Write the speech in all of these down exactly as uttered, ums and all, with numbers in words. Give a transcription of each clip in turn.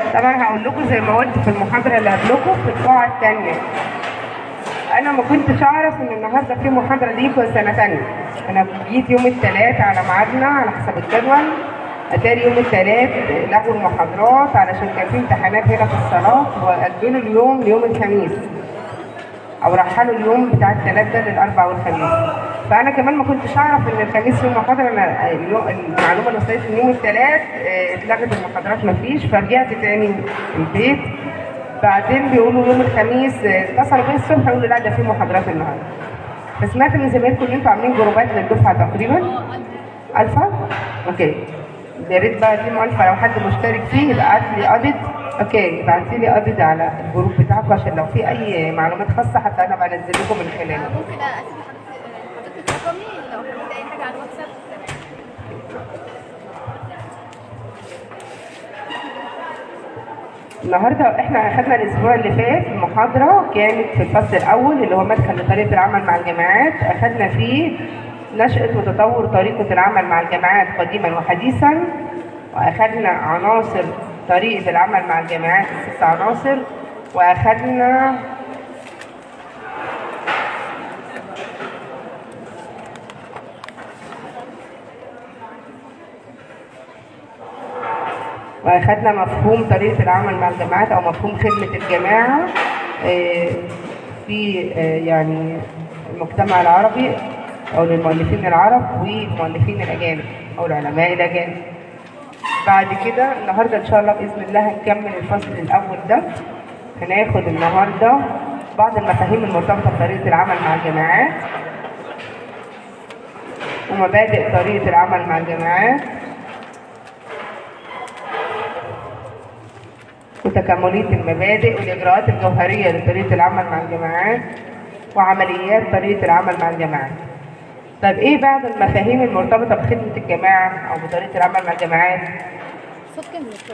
طبعا هقول لكم زي ما قلت في المحاضره اللي قبلكم في القاعه الثانيه. انا ما كنتش اعرف ان النهارده في محاضره دي في سنه ثانيه. انا جيت يوم الثلاث على ميعادنا على حسب الجدول، اتاري يوم الثلاث لغوا المحاضرات علشان كان في امتحانات هنا في الصلاه واجلوا اليوم ليوم الخميس، او رحلوا اليوم بتاع الثلاث ده للاربع والخميس. فانا كمان ما كنتش اعرف ان الخميس يوم محاضره. انا المعلومه اللي وصلت لي يوم الثلاث اتلغت المحاضرات ما فيش، فرجعت تاني البيت. بعدين بيقولوا يوم الخميس اتصلوا بيا الصبح يقولوا لا ده في محاضرات النهارده. فسمعت من زمايلكم ان انتوا عاملين جروبات للدفعه تقريبا الفا. اوكي، يا ريت بقى تيم الفا لو حد مشترك فيه يبعت لي اديت. اوكي ابعتي لي اديت على الجروب بتاعكم عشان لو في اي معلومات خاصه حتى انا بنزل لكم من خلاله. ممكن اسيب حضرتك رقمي لو حبيت اي حاجه على الواتساب. النهارده احنا اخذنا الاسبوع اللي فات المحاضره كانت في الفصل الاول اللي هو مدخل لطريقه العمل مع الجامعات. اخذنا فيه نشأة وتطور طريقه العمل مع الجامعات قديما وحديثا، واخذنا عناصر طريقه العمل مع الجامعات ست عناصر، واخذنا واخدنا مفهوم طريقه العمل مع الجامعات او مفهوم خدمه الجماعه في يعني المجتمع العربي او للمؤلفين العرب والمؤلفين الاجانب او العلماء الاجانب. بعد كده النهارده ان شاء الله باذن الله هنكمل الفصل الاول ده. هناخد النهارده بعض المفاهيم المرتبطه بطريقه العمل مع الجامعات ومبادئ طريقه العمل مع الجامعات وتكاملية المبادئ والإجراءات الجوهرية لطريقة العمل مع الجامعات وعمليات طريقة العمل مع الجامعات. طيب إيه بعض المفاهيم المرتبطة بخدمة الجماعة أو بطريقة العمل مع الجامعات؟ صوت كام دكتورة؟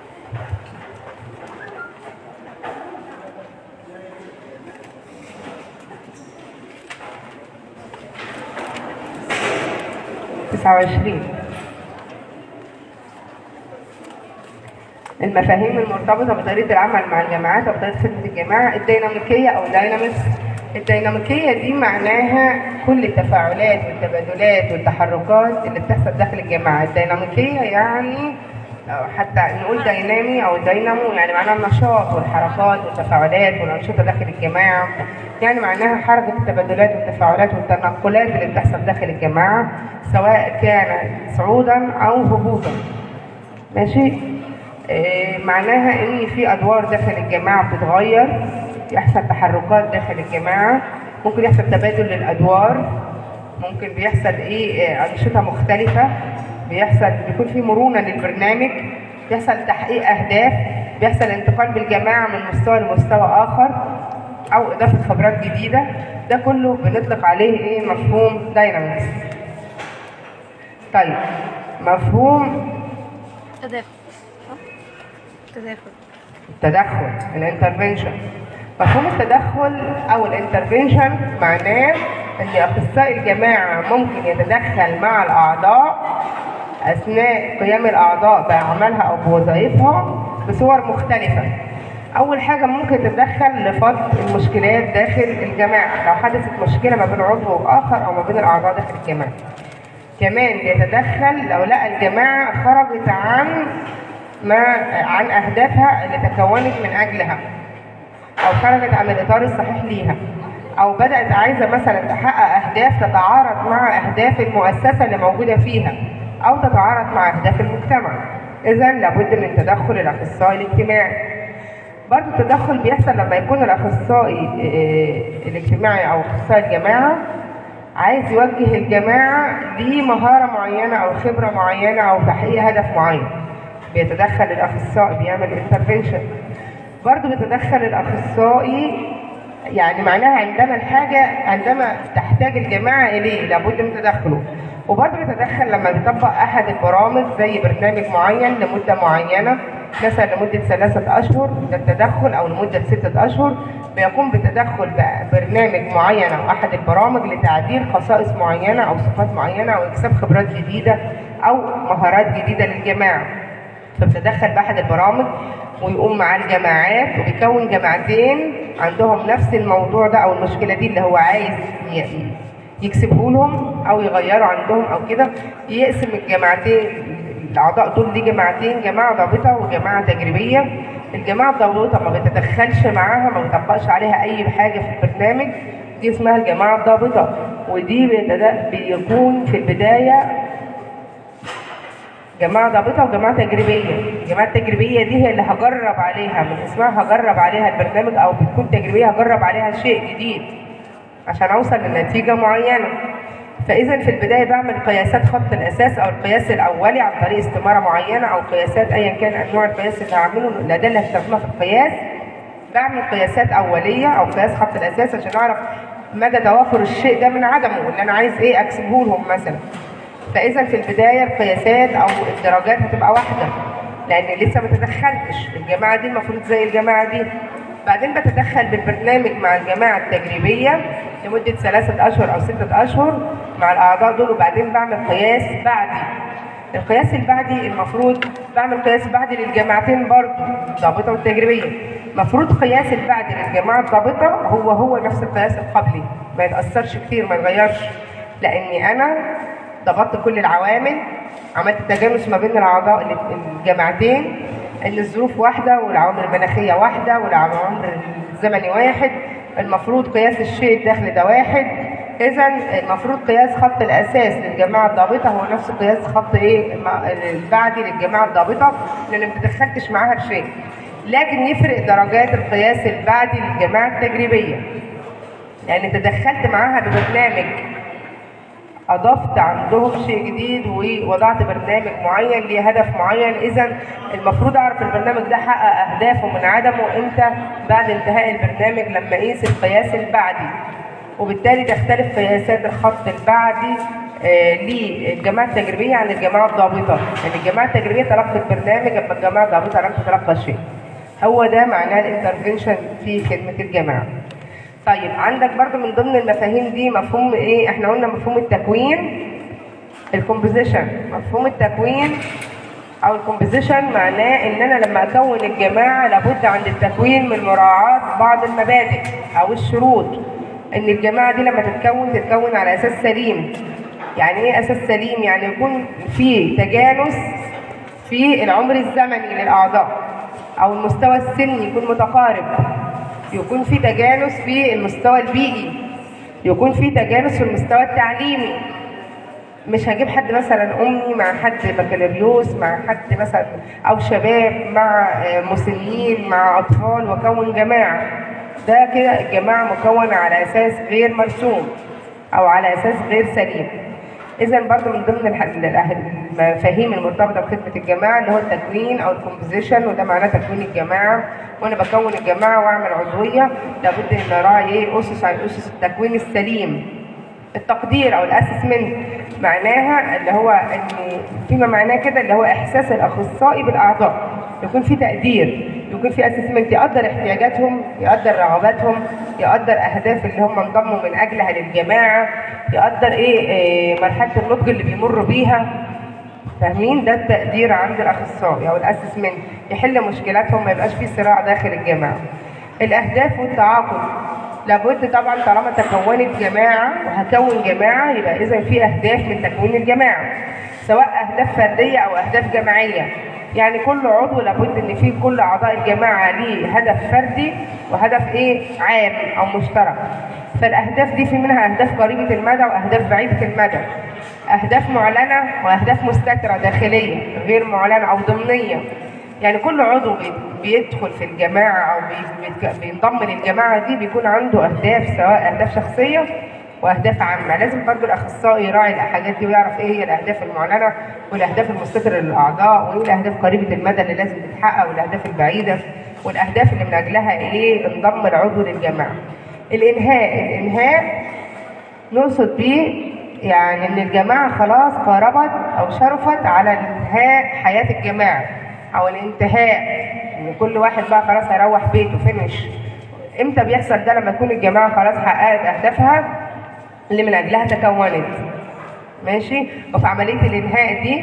تسعة وعشرين. المفاهيم المرتبطة بطريقة العمل مع الجامعات أو بطريقة خدمة الجماعة. الديناميكية أو داينامكس. الديناميكية دي معناها كل التفاعلات والتبادلات والتحركات اللي بتحصل داخل الجامعة. الديناميكية يعني حتى نقول دينامي أو دينامو يعني معناها النشاط والحركات والتفاعلات والأنشطة داخل الجامعة، يعني معناها حركة التبادلات والتفاعلات والتنقلات اللي بتحصل داخل الجامعة سواء كان صعودا أو هبوطا. ماشي؟ إيه معناها ان في ادوار داخل الجماعه بتتغير، يحصل تحركات داخل الجماعه، ممكن يحصل تبادل للادوار، ممكن بيحصل ايه انشطه مختلفه، بيحصل بيكون في مرونه للبرنامج، بيحصل تحقيق اهداف، بيحصل انتقال بالجماعه من مستوى لمستوى اخر او اضافه خبرات جديده. ده كله بنطلق عليه ايه مفهوم داينامكس. طيب مفهوم تداخل. التداخل التدخل الانترفنشن. مفهوم التدخل او الانترفنشن معناه ان اخصائي الجماعه ممكن يتدخل مع الاعضاء اثناء قيام الاعضاء باعمالها او بوظائفها بصور مختلفه. اول حاجه ممكن يتدخل لفض المشكلات داخل الجماعه لو حدثت مشكله ما بين عضو واخر او ما بين الاعضاء داخل الجماعه. كمان يتدخل لو لقى الجماعه خرجت عن ما عن أهدافها اللي تكونت من أجلها أو خرجت عن الإطار الصحيح ليها، أو بدأت عايزة مثلا تحقق أهداف تتعارض مع أهداف المؤسسة اللي موجودة فيها أو تتعارض مع أهداف المجتمع. إذن لابد من تدخل الأخصائي الاجتماعي. برضه التدخل بيحصل لما يكون الأخصائي الاجتماعي أو أخصائي الجماعة عايز يوجه الجماعة لمهارة معينة أو خبرة معينة أو تحقيق هدف معين. بيتدخل الاخصائي بيعمل انترفنشن. برضه بيتدخل الاخصائي يعني معناها عندما الحاجه عندما تحتاج الجماعه اليه لابد من تدخله. وبرضه بيتدخل لما بيطبق احد البرامج زي برنامج معين لمده معينه مثلا لمده ثلاثه اشهر ده التدخل، او لمده سته اشهر بيقوم بتدخل برنامج معين او احد البرامج لتعديل خصائص معينه او صفات معينه او اكساب خبرات جديده او مهارات جديده للجماعه. فبتدخل بأحد البرامج ويقوم مع الجماعات وبيكون جماعتين عندهم نفس الموضوع ده او المشكله دي اللي هو عايز يكسبه لهم او يغيروا عندهم او كده. يقسم الجماعتين الاعضاء دول لجماعتين، جماعه ضابطه وجماعه تجريبيه. الجماعه الضابطه ما بتتدخلش معاها، ما بيطبقش عليها اي حاجه في البرنامج، دي اسمها الجماعه الضابطه. ودي بيكون في البدايه جماعة ضابطة وجماعة تجريبية. الجماعة التجريبية دي هي اللي هجرب عليها، من اسمها هجرب عليها البرنامج، أو بتكون تجريبية هجرب عليها شيء جديد عشان أوصل لنتيجة معينة. فإذا في البداية بعمل قياسات خط الأساس أو القياس الأولي عن طريق استمارة معينة أو قياسات أيا كان نوع القياس اللي هعمله، الأداة اللي هستخدمها في القياس. بعمل قياسات أولية أو قياس خط الأساس عشان أعرف مدى توافر الشيء ده من عدمه، اللي أنا عايز إيه أكسبه لهم مثلا. فإذا في البداية القياسات أو الدرجات هتبقى واحدة لأن لسه ما تدخلتش. الجماعة دي المفروض زي الجماعة دي. بعدين بتدخل بالبرنامج مع الجماعة التجريبية لمدة ثلاثة أشهر أو ستة أشهر مع الأعضاء دول، وبعدين بعمل قياس بعدي. القياس البعدي المفروض بعمل قياس بعدي للجماعتين برضه الضابطة والتجريبية. المفروض قياس البعدي للجماعة الضابطة هو هو نفس القياس القبلي، ما يتأثرش كتير، ما يتغيرش، لأني أنا ضبطت كل العوامل، عملت تجانس ما بين الاعضاء الجماعتين، ان الظروف واحده والعوامل المناخيه واحده والعوامل الزمني واحد. المفروض قياس الشيء الداخلي ده واحد. اذا المفروض قياس خط الاساس للجماعه الضابطه هو نفس قياس خط ايه البعدي للجماعه الضابطه، لان ما تدخلتش معاها بشيء. لكن يفرق درجات القياس البعدي للجماعه التجريبيه، لان تدخلت معاها ببرنامج، أضفت عندهم شيء جديد ووضعت برنامج معين ليه هدف معين. إذا المفروض أعرف البرنامج ده حقق أهدافه من عدمه إمتى؟ بعد انتهاء البرنامج لما أقيس القياس البعدي. وبالتالي تختلف قياسات الخط البعدي آه للجماعة التجريبية عن الجماعة الضابطة، يعني الجماعة التجريبية تلقت البرنامج أما الجماعة الضابطة لم تتلقى شيء. هو ده معناه الانترفنشن في خدمة الجماعة. طيب عندك برضو من ضمن المفاهيم دي مفهوم ايه؟ احنا قلنا مفهوم التكوين، الكومبوزيشن. مفهوم التكوين او الكومبوزيشن معناه ان انا لما اكون الجماعه لابد عند التكوين من مراعاه بعض المبادئ او الشروط. ان الجماعه دي لما تتكون تتكون على اساس سليم. يعني ايه اساس سليم؟ يعني يكون في تجانس في العمر الزمني للاعضاء، او المستوى السني يكون متقارب، يكون في تجانس في المستوى البيئي، يكون في تجانس في المستوى التعليمي. مش هجيب حد مثلا امي مع حد بكالوريوس مع حد مثلا، او شباب مع مسنين مع اطفال واكون جماعه. ده كده الجماعه مكونه على اساس غير مرسوم او على اساس غير سليم. اذا برضه من ضمن المفاهيم المرتبطه بخدمه الجماعه اللي هو التكوين او الكومبوزيشن، وده معناه تكوين الجماعه. وانا بكون الجماعه واعمل عضويه لابد ان اراعي ايه؟ اسس عن اسس التكوين السليم. التقدير او الاسسمنت معناها اللي هو ان فيما معناه كده اللي هو احساس الاخصائي بالاعضاء، يكون في تقدير، يكون في اسسمنت، يقدر احتياجاتهم، يقدر رغباتهم، يقدر اهداف اللي هم انضموا من اجلها للجماعه، يقدر ايه, إيه مرحله النضج اللي بيمروا بيها. فاهمين؟ ده التقدير عند الاخصائي او الاسسمنت، يحل مشكلاتهم، ما يبقاش في صراع داخل الجماعه. الاهداف والتعاقد لابد طبعا طالما تكونت جماعه وهكون جماعه يبقى اذا في اهداف من تكوين الجماعه، سواء اهداف فرديه او اهداف جماعيه. يعني كل عضو لابد ان في كل اعضاء الجماعه ليه هدف فردي وهدف ايه؟ عام او مشترك. فالاهداف دي في منها اهداف قريبه المدى واهداف بعيده المدى، اهداف معلنه واهداف مستتره داخليه غير معلنه او ضمنيه. يعني كل عضو بيدخل في الجماعه او بينضم للجماعه دي بيكون عنده اهداف، سواء اهداف شخصيه واهداف عامه. لازم برضه الاخصائي يراعي الحاجات دي ويعرف ايه هي الاهداف المعلنه والاهداف المستتره للاعضاء، وايه الاهداف قريبه المدى اللي لازم تتحقق، والاهداف البعيده، والاهداف اللي من اجلها ايه انضم العضو للجماعه. الانهاء، الانهاء نقصد بيه يعني ان الجماعه خلاص قاربت او شرفت على انهاء حياه الجماعه او الانتهاء، ان كل واحد بقى خلاص هيروح بيته فينش. امتى بيحصل ده؟ لما تكون الجماعه خلاص حققت اهدافها اللي من اجلها تكونت. ماشي؟ وفي عمليه الانهاء دي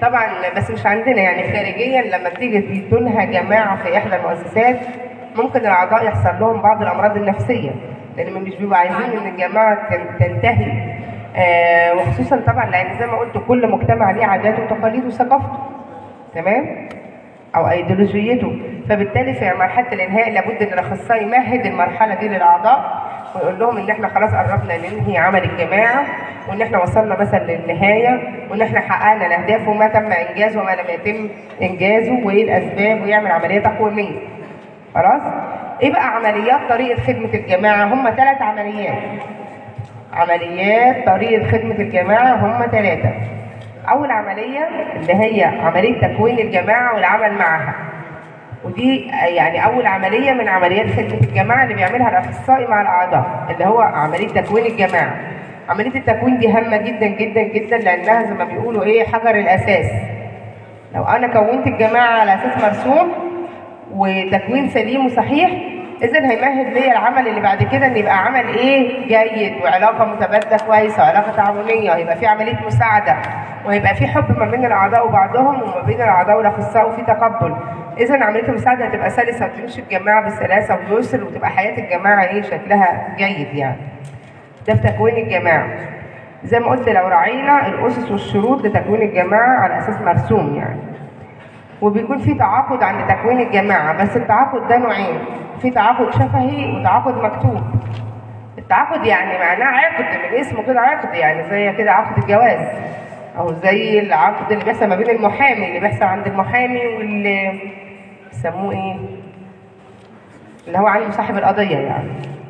طبعا بس مش عندنا، يعني خارجيا لما بتيجي تنهى جماعه في احدى المؤسسات ممكن الاعضاء يحصل لهم بعض الامراض النفسيه، لان مش بيبقوا عايزين ان الجماعه تنتهي. آه وخصوصا طبعا لان زي ما قلت كل مجتمع ليه عاداته وتقاليده وثقافته، تمام، او ايديولوجيته. فبالتالي في مرحله الانهاء لابد ان الاخصائي يمهد المرحله دي للاعضاء ويقول لهم ان احنا خلاص قربنا ننهي عمل الجماعه، وان احنا وصلنا مثلا للنهايه، وان احنا حققنا الاهداف وما تم انجازه وما لم يتم انجازه وايه الاسباب، ويعمل عمليه تقويميه. خلاص؟ ايه بقى عمليات طريقه خدمه الجماعه؟ هم ثلاث عمليات. عمليات طريقه خدمه الجماعه هم ثلاثه. اول عمليه اللي هي عمليه تكوين الجماعه والعمل معها، ودي يعني اول عمليه من عمليات خدمه الجماعه اللي بيعملها الاخصائي مع الاعضاء، اللي هو عمليه تكوين الجماعه. عمليه التكوين دي هامه جدا جدا جدا، لانها زي ما بيقولوا ايه، حجر الاساس. لو انا كونت الجماعه على اساس مرسوم وتكوين سليم وصحيح، اذا هيمهد ليا العمل اللي بعد كده ان يبقى عمل ايه، جيد، وعلاقه متبادله كويسه، وعلاقه تعاونيه، ويبقى في عمليه مساعده، وهيبقى في حب ما بين الاعضاء وبعضهم، وما بين الاعضاء والاخصائي، وفي تقبل. اذا عمليه المساعده هتبقى سلسه وتمشي الجماعه بسلاسه ويسر، وتبقى حياه الجماعه ايه، شكلها جيد يعني. ده في تكوين الجماعه. زي ما قلت لو راعينا الاسس والشروط لتكوين الجماعه على اساس مرسوم يعني. وبيكون في تعاقد عند تكوين الجماعه، بس التعاقد ده نوعين، في تعاقد شفهي وتعاقد مكتوب. التعاقد يعني معناه عقد، من اسمه كده عقد، يعني زي كده عقد الجواز، او زي العقد اللي بيحصل ما بين المحامي، اللي بيحصل عند المحامي واللي بيسموه ايه، اللي هو عنده صاحب القضيه يعني،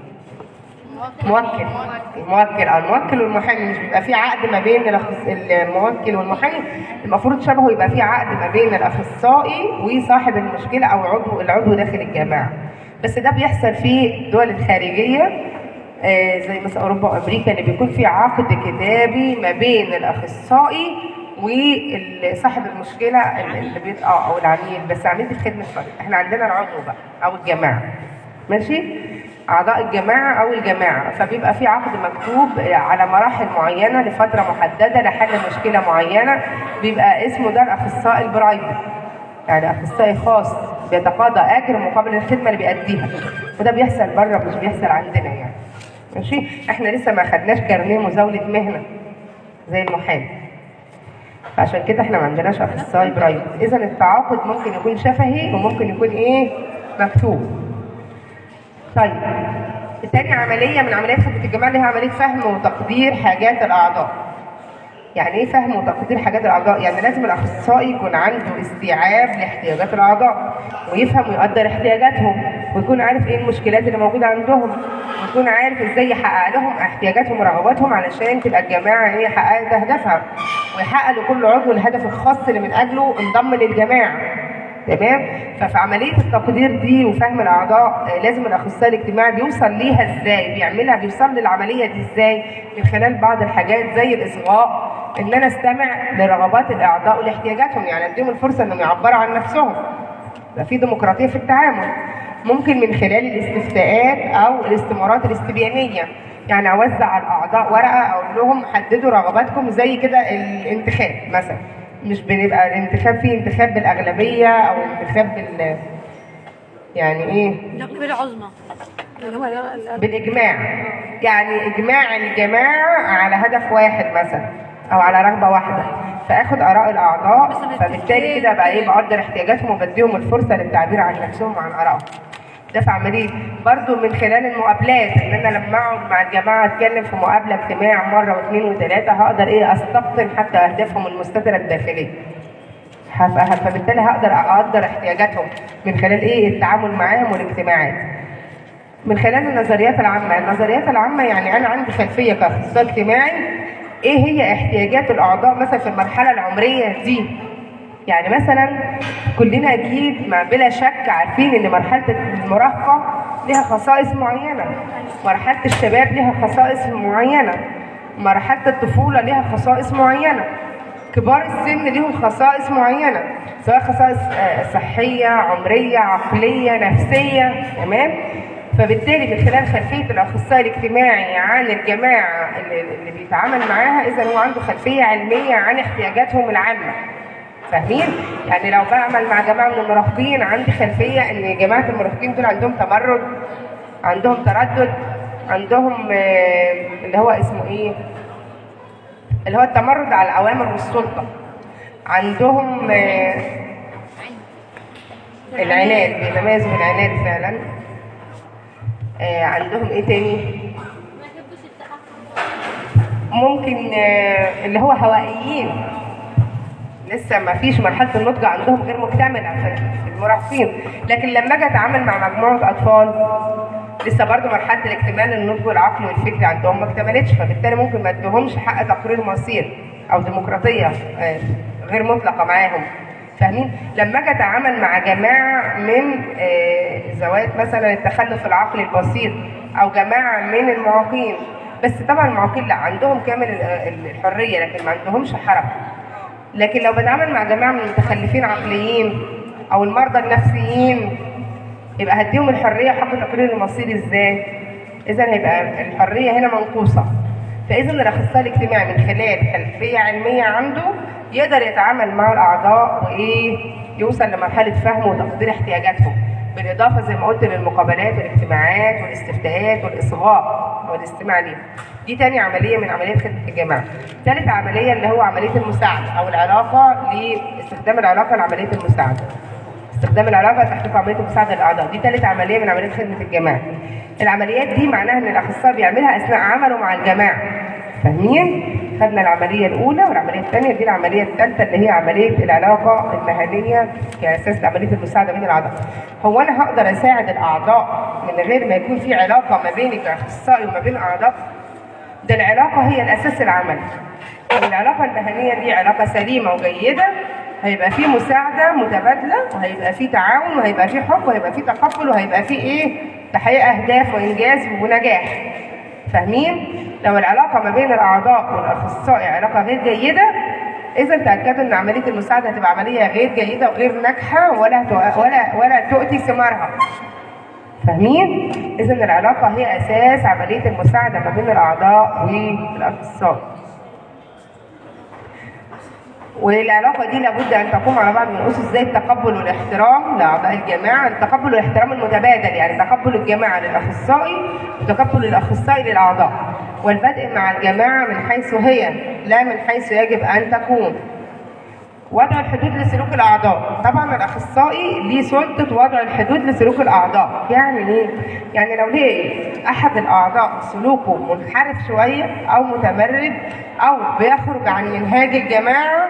موكل. الموكل او الموكل والمحامي، مش بيبقى في عقد ما بين الموكل والمحامي؟ المفروض شبهه يبقى في عقد ما بين الاخصائي وصاحب المشكله او عضو العضو داخل الجماعه. بس ده بيحصل في الدول الخارجيه آه زي مثلا اوروبا وامريكا، اللي بيكون في عقد كتابي ما بين الاخصائي وصاحب المشكله اللي بيبقى او العميل. بس عمليه الخدمه الفرديه، احنا عندنا العضو بقى او الجماعه، ماشي، اعضاء الجماعه او الجماعه. فبيبقى في عقد مكتوب على مراحل معينه لفتره محدده لحل مشكله معينه، بيبقى اسمه ده الاخصائي البرايفت، يعني اخصائي خاص بيتقاضى اجر مقابل الخدمه اللي بيأديها. وده بيحصل بره مش بيحصل عندنا يعني، ماشي. احنا لسه ما خدناش كارنيه مزاوله مهنه زي المحامي، فعشان كده احنا ما عندناش اخصائي برايفت. اذا التعاقد ممكن يكون شفهي وممكن يكون ايه، مكتوب. طيب، الثاني عمليه من عمليات خدمه الجماعه اللي هي عمليه فهم وتقدير حاجات الاعضاء. يعني ايه فهم وتقدير حاجات الاعضاء؟ يعني لازم الاخصائي يكون عنده استيعاب لاحتياجات الاعضاء، ويفهم ويقدر احتياجاتهم، ويكون عارف ايه المشكلات اللي موجوده عندهم، ويكون عارف ازاي يحقق لهم احتياجاتهم ورغباتهم علشان تبقى الجماعه ايه، حققت اهدافها، ويحقق لكل عضو الهدف الخاص اللي من اجله انضم للجماعه. تمام؟ ففي عمليه التقدير دي وفهم الاعضاء لازم الاخصائي الاجتماعي بيوصل ليها ازاي، بيعملها، بيوصل للعمليه دي ازاي؟ من خلال بعض الحاجات زي الاصغاء، ان انا استمع لرغبات الاعضاء ولاحتياجاتهم، يعني اديهم الفرصه انهم يعبروا عن نفسهم. يبقى في ديمقراطيه في التعامل. ممكن من خلال الاستفتاءات او الاستمارات الاستبيانيه، يعني اوزع على الاعضاء ورقه اقول لهم حددوا رغباتكم، زي كده الانتخاب مثلا. مش بنبقى الانتخاب فيه انتخاب بالاغلبيه او انتخاب بال يعني ايه؟ الأغلبية العظمى اللي هو بالاجماع، يعني اجماع الجماعه على هدف واحد مثلا او على رغبه واحده، فاخد اراء الاعضاء، فبالتالي كده بقى ايه، بقدر احتياجاتهم وبديهم الفرصه للتعبير عن نفسهم وعن ارائهم. ده في عمليه برضه من خلال المقابلات، ان انا لما اقعد مع الجماعه اتكلم في مقابله اجتماع مره واثنين وثلاثه، هقدر ايه، استقطن حتى اهدافهم المستتره الداخليه. فبالتالي هقدر اقدر احتياجاتهم من خلال ايه، التعامل معاهم والاجتماعات. من خلال النظريات العامه، النظريات العامه يعني انا عندي خلفيه كاخصائي اجتماعي ايه هي احتياجات الاعضاء مثلا في المرحله العمريه دي. يعني مثلا كلنا اكيد ما بلا شك عارفين ان مرحله المراهقه لها خصائص معينه، مرحله الشباب لها خصائص معينه، مرحله الطفوله لها خصائص معينه، كبار السن لهم خصائص معينه، سواء خصائص صحيه، عمريه، عقليه، نفسيه. تمام؟ فبالتالي من خلال خلفيه الاخصائي الاجتماعي عن الجماعه اللي, اللي بيتعامل معاها، اذا هو عنده خلفيه علميه عن احتياجاتهم العامه. فاهمين؟ يعني لو بعمل مع جماعه من المراهقين عندي خلفيه ان جماعه المراهقين دول عندهم تمرد، عندهم تردد، عندهم آه، اللي هو اسمه ايه؟ اللي هو التمرد على الاوامر والسلطه. عندهم آه، العناد، بيتميزوا بالعناد فعلا. آه، عندهم ايه تاني؟ ممكن آه، اللي هو هوائيين، لسه ما فيش مرحله النضج عندهم غير مكتمله في المراهقين. لكن لما اجي اتعامل مع مجموعه اطفال لسه برضه مرحله الاكتمال النضج والعقل والفكر عندهم ما اكتملتش، فبالتالي ممكن ما ادهمش حق تقرير مصير او ديمقراطيه آه، غير مطلقه معاهم. فاهمين؟ لما اجي اتعامل مع جماعه من آه، ذوات مثلا التخلف العقلي البسيط او جماعه من المعاقين، بس طبعا المعاقين لا عندهم كامل الحريه لكن ما عندهمش حركه. لكن لو بتعامل مع جماعه من المتخلفين عقليين او المرضى النفسيين يبقى هديهم الحريه حق تقرير المصير ازاي؟ اذا هيبقى الحريه هنا منقوصه. فاذا الاخصائي الاجتماعي من خلال خلفيه علميه عنده يقدر يتعامل مع الاعضاء وايه؟ يوصل لمرحله فهم وتقدير احتياجاتهم، بالاضافه زي ما قلت للمقابلات والاجتماعات والاستفتاءات والاصغاء والاستماع ليهم. دي تاني عمليه من عمليات خدمه الجماعه. ثالث عمليه اللي هو عمليه المساعده او العلاقه لاستخدام العلاقه لعمليه المساعده. استخدام العلاقه تحقيق عمليه المساعده للاعضاء، دي ثالث عمليه من عمليات خدمه الجماعه. العمليات دي معناها ان الاخصائي بيعملها اثناء عمله مع الجماعه. فاهمين؟ خدنا العمليه الاولى والعمليه الثانيه، دي العمليه الثالثه اللي هي عمليه العلاقه المهنيه كاساس لعمليه المساعده بين الاعضاء. هو انا هقدر اساعد الاعضاء من غير ما يكون في علاقه ما بيني كاخصائي وما بين اعضاء؟ ده العلاقه هي الاساس العمل. العلاقه المهنيه دي علاقه سليمه وجيده، هيبقى في مساعده متبادله وهيبقى في تعاون وهيبقى في حب وهيبقى في تقبل وهيبقى في ايه؟ تحقيق اهداف وانجاز ونجاح. فاهمين؟ لو العلاقه ما بين الاعضاء والاخصائي علاقه غير جيده، اذا تاكدوا ان عمليه المساعده هتبقى عمليه غير جيده وغير ناجحه ولا ولا ولا تؤتي ثمارها. فاهمين؟ اذا العلاقه هي اساس عمليه المساعده ما بين الاعضاء والاخصائي. والعلاقه دي لابد ان تقوم على بعض من الاسس زي التقبل والاحترام لاعضاء الجماعه، التقبل والاحترام المتبادل، يعني تقبل الجماعه للاخصائي وتقبل الاخصائي للاعضاء، والبدء مع الجماعه من حيث هي لا من حيث يجب ان تكون. وضع الحدود لسلوك الاعضاء، طبعا الاخصائي ليه سلطه وضع الحدود لسلوك الاعضاء. يعني ايه؟ يعني لو ليه احد الاعضاء سلوكه منحرف شويه او متمرد او بيخرج عن منهاج الجماعه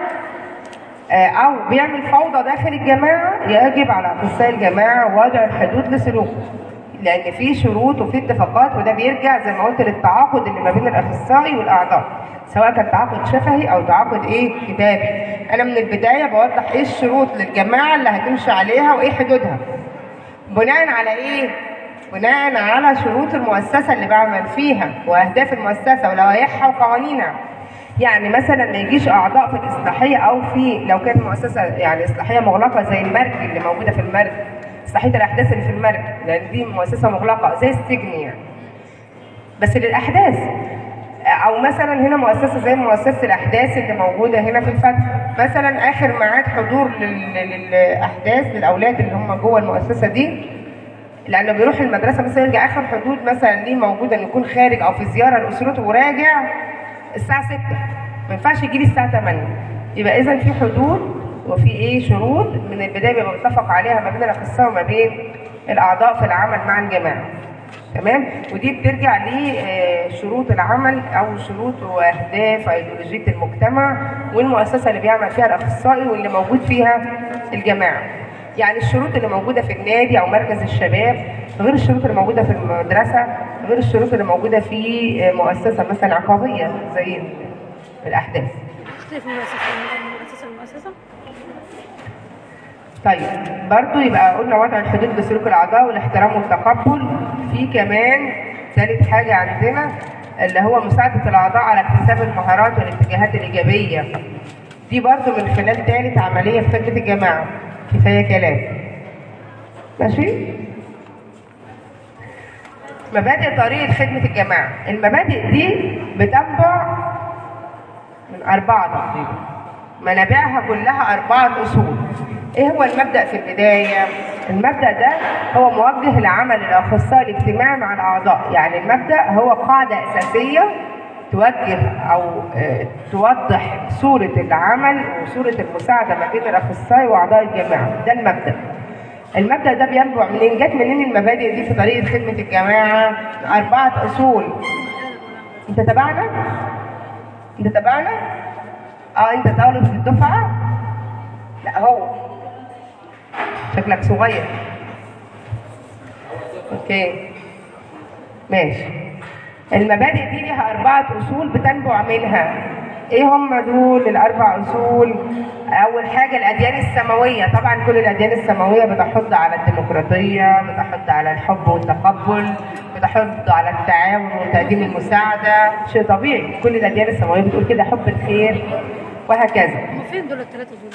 او بيعمل فوضى داخل الجماعه، يجب على اخصائي الجماعه وضع الحدود لسلوكه، لان في شروط وفي اتفاقات، وده بيرجع زي ما قلت للتعاقد اللي ما بين الاخصائي والاعضاء، سواء كان تعاقد شفهي او تعاقد ايه؟ كتابي. انا من البدايه بوضح ايه الشروط للجماعه اللي هتمشي عليها وايه حدودها. بناء على ايه؟ بناء على شروط المؤسسه اللي بعمل فيها واهداف المؤسسه ولوائحها وقوانينها. يعني مثلا ما يجيش اعضاء في الاصلاحيه او في لو كانت مؤسسه يعني اصلاحيه مغلقه زي المرج اللي موجوده في المرج، اصلاحيه الاحداث اللي في المرج، لان دي مؤسسه مغلقه زي السجن يعني بس للاحداث. او مثلا هنا مؤسسه زي مؤسسه الاحداث اللي موجوده هنا في الفتح، مثلا اخر ميعاد حضور للاحداث للاولاد اللي هم جوه المؤسسه دي، لانه بيروح المدرسه مثلا يرجع اخر حدود مثلا ليه موجوده انه يكون خارج او في زياره لاسرته وراجع الساعه ستة، ما ينفعش يجي لي الساعه ثمانية. يبقى اذا في حدود وفي ايه؟ شروط من البدايه بيبقى متفق عليها ما بين الاخصائي وما بين الاعضاء في العمل مع الجماعه. تمام؟ ودي بترجع لشروط العمل او شروط واهداف ايديولوجيه المجتمع والمؤسسه اللي بيعمل فيها الاخصائي واللي موجود فيها الجماعه. يعني الشروط اللي موجوده في النادي او مركز الشباب غير الشروط اللي موجوده في المدرسه، غير الشروط اللي موجوده في مؤسسه مثلا عقابيه زي الاحداث. تختلف من مؤسسه لمؤسسه؟ طيب برضو يبقى قلنا وضع الحدود لسلوك الاعضاء والاحترام والتقبل. في كمان ثالث حاجه عندنا اللي هو مساعده الاعضاء على اكتساب المهارات والاتجاهات الايجابيه. دي برضو من خلال ثالث عمليه في خدمه الجماعه. كفايه كلام. ماشي؟ مبادئ طريقه خدمه الجماعه. المبادئ دي بتنبع من اربعه تقريبا. منابعها كلها أربعة أصول. إيه هو المبدأ في البداية؟ المبدأ ده هو موجه لعمل الأخصائي الاجتماعي مع الأعضاء، يعني المبدأ هو قاعدة أساسية توجه أو آه، توضح صورة العمل وصورة المساعدة ما بين الأخصائي وأعضاء الجماعة. ده المبدأ. المبدأ ده بينبع منين؟ جت منين المبادئ دي في طريقة خدمة الجماعة؟ أربعة أصول. أنت تبعنا؟ أنت تبعنا؟ أه أنت طالب في الدفعة؟ لا هو شكلك صغير. أوكي ماشي. المبادئ دي ليها أربعة أصول بتنبع منها. إيه هم دول الأربع أصول؟ أول حاجة الأديان السماوية، طبعا كل الأديان السماوية بتحض على الديمقراطية، بتحض على الحب والتقبل، بتحض على التعاون وتقديم المساعدة، شيء طبيعي، كل الأديان السماوية بتقول كده، حب الخير وهكذا. هم فين دول الثلاثة دول؟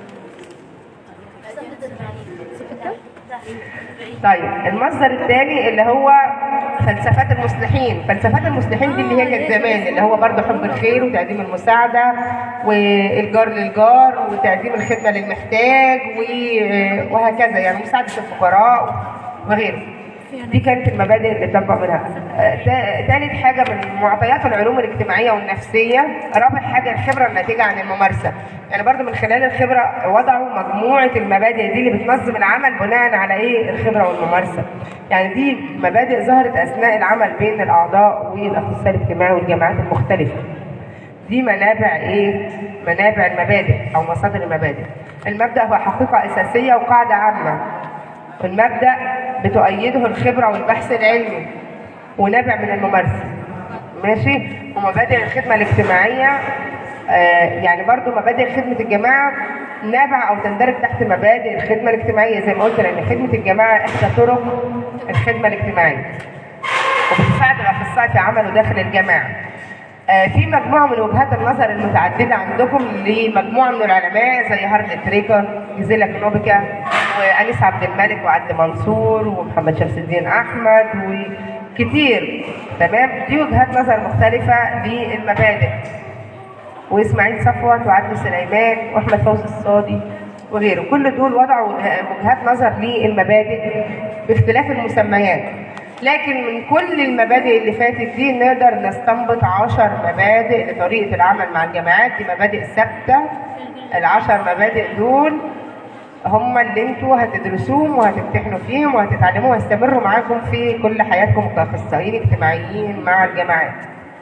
طيب المصدر الثاني اللي هو فلسفات المصلحين. فلسفات المصلحين دي اللي هي كانت زمان، اللي هو برضه حب الخير وتقديم المساعده والجار للجار وتقديم الخدمه للمحتاج وهكذا، يعني مساعده الفقراء وغيره. دي كانت المبادئ اللي تنبع منها. ثالث حاجه من معطيات العلوم الاجتماعيه والنفسيه. رابع حاجه الخبره الناتجه عن الممارسه، يعني برضو من خلال الخبره وضعوا مجموعه المبادئ دي اللي بتنظم العمل بناء على ايه؟ الخبره والممارسه. يعني دي مبادئ ظهرت اثناء العمل بين الاعضاء والاخصائي الاجتماعي والجامعات المختلفه. دي منابع ايه؟ منابع المبادئ او مصادر المبادئ. المبدا هو حقيقه اساسيه وقاعده عامه. المبدأ بتؤيده الخبرة والبحث العلمي ونابع من الممارسة. ماشي؟ ومبادئ الخدمة الاجتماعية آه يعني برضو مبادئ خدمة الجماعة نابع أو تندرج تحت مبادئ الخدمة الاجتماعية، زي ما قلت، لأن خدمة الجماعة إحدى طرق الخدمة الاجتماعية وبتساعد الأخصائي في عمله داخل الجماعة. آه في مجموعة من وجهات النظر المتعددة عندكم لمجموعة من العلماء زي هارد تريكر، جزيلا كنوبكا، وأنيس عبد الملك وعبد منصور ومحمد شمس الدين أحمد وكتير. تمام؟ دي وجهات نظر مختلفة للمبادئ، وإسماعيل صفوت وعبد سليمان وأحمد فوزي الصادي وغيره. كل دول وضعوا وجهات نظر للمبادئ باختلاف المسميات. لكن من كل المبادئ اللي فاتت دي نقدر نستنبط عشر مبادئ لطريقة العمل مع الجماعات. دي مبادئ ثابتة. العشر مبادئ دول هم اللي انتوا هتدرسوهم وهتمتحنوا فيهم وهتتعلموا وهيستمروا معاكم في كل حياتكم كاخصائيين اجتماعيين مع الجماعات.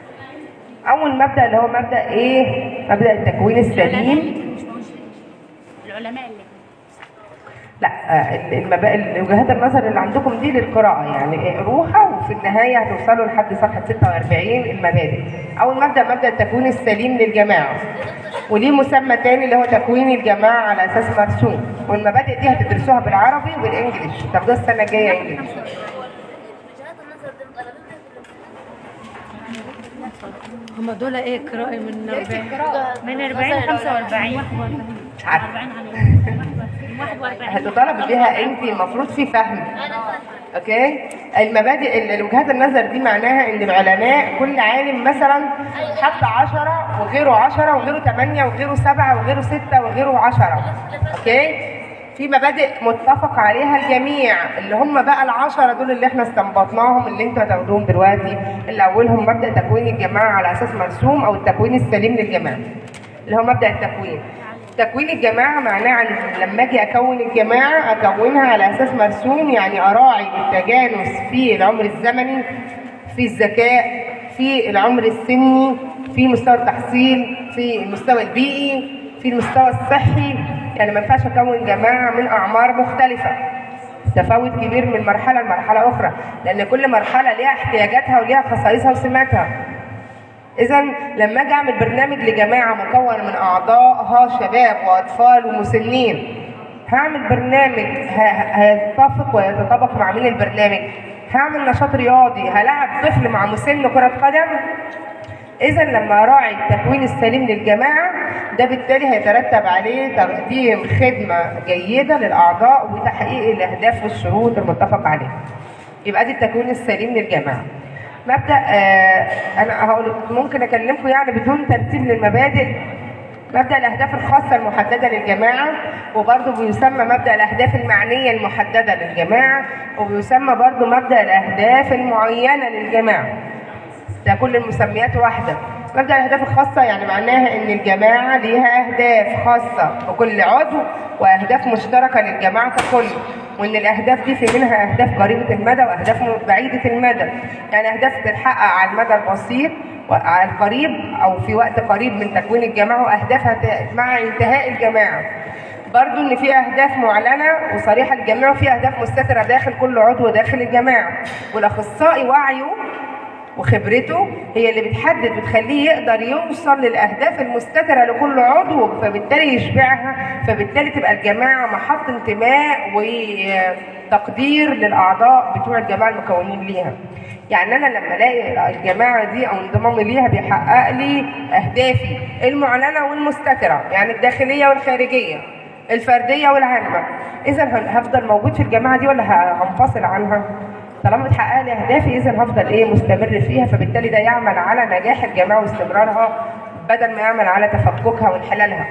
أول مبدأ اللي هو مبدأ إيه؟ مبدأ التكوين السليم. العلماء اللي لا المبادئ وجهات النظر اللي عندكم دي للقراءة، يعني اقروها وفي النهاية هتوصلوا لحد صفحة ستة وأربعين المبادئ. أول مبدأ مبدأ التكوين السليم للجماعة، وليه مسمى تاني اللي هو تكوين الجماعة على أساس مرسوم. والمبادئ دي هتدرسوها بالعربي وبالإنجليش، تاخدوها السنة الجاية إنجليش. هم دول ايه قراءة من أربعين من أربعين خمسة وأربعين مش عارفة هتطالب بيها انت، المفروض في فهم. اوكي؟ المبادئ وجهات النظر دي معناها ان العلماء كل عالم مثلا حط عشرة وغيره عشرة وغيره ثمانية وغيره سبعة وغيره ستة وغيره عشرة. اوكي؟ في مبادئ متفق عليها الجميع اللي هم بقى العشرة دول اللي احنا استنبطناهم اللي انتوا هتاخدوهم دلوقتي، اللي اولهم مبدأ تكوين الجماعة على اساس مرسوم او التكوين السليم للجماعة اللي هو مبدأ التكوين. تكوين الجماعة معناه ان لما اجي اكون الجماعة اكونها على اساس مرسوم، يعني اراعي التجانس في العمر الزمني، في الذكاء، في العمر السني، في مستوى التحصيل، في المستوى البيئي، في المستوى الصحي. يعني ما ينفعش اكون جماعة من اعمار مختلفة، تفاوت كبير من مرحلة لمرحلة اخرى، لان كل مرحلة ليها احتياجاتها وليها خصائصها وسماتها. إذا لما أجي أعمل برنامج لجماعة مكون من أعضائها شباب وأطفال ومسنين، هعمل برنامج هيتفق ويتطابق مع مين البرنامج؟ هعمل نشاط رياضي، هلاعب طفل مع مسن كرة قدم. إذا لما أراعي التكوين السليم للجماعة ده بالتالي هيترتب عليه تقديم خدمة جيدة للأعضاء وتحقيق الأهداف والشروط المتفق عليها. يبقى دي التكوين السليم للجماعة. مبدأ آه أنا هقول ممكن أكلمكم يعني بدون ترتيب للمبادئ، مبدأ الأهداف الخاصة المحددة للجماعة، وبرضه بيسمى مبدأ الأهداف المعنية المحددة للجماعة، وبيسمى برضه مبدأ الأهداف المعينة للجماعة. ده كل المسميات واحدة. مبدأ الأهداف الخاصة يعني معناها إن الجماعة ليها أهداف خاصة بكل عضو وأهداف مشتركة للجماعة ككل، وإن الأهداف دي في منها أهداف قريبة المدى وأهداف بعيدة المدى. يعني أهداف تتحقق على المدى البسيط وعلى القريب أو في وقت قريب من تكوين الجماعة، وأهدافها مع انتهاء الجماعة. برضو إن في أهداف معلنة وصريحة للجماعة، وفي أهداف مستترة داخل كل عضو داخل الجماعة. والأخصائي وعيه وخبرته هي اللي بتحدد بتخليه يقدر يوصل للأهداف المستترة لكل عضو، فبالتالي يشبعها، فبالتالي تبقى الجماعة محط انتماء وتقدير للأعضاء بتوع الجماعة المكونين ليها. يعني أنا لما ألاقي الجماعة دي أو انضمامي ليها بيحقق لي أهدافي المعلنة والمستترة، يعني الداخلية والخارجية، الفردية والعامة، إذا هفضل موجود في الجماعة دي ولا هنفصل عنها؟ طالما بتحقق لي اهدافي اذا هفضل ايه مستمر فيها، فبالتالي ده يعمل على نجاح الجماعه واستمرارها بدل ما يعمل على تفككها وانحلالها.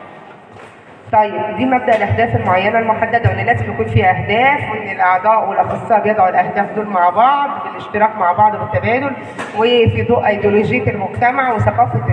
طيب دي مبدا الاهداف المعينه المحدده، وان لازم يكون في اهداف، وان الاعضاء والاخصائي بيضعوا الاهداف دول مع بعض بالاشتراك مع بعض بالتبادل، وفي ضوء ايديولوجيه المجتمع وثقافه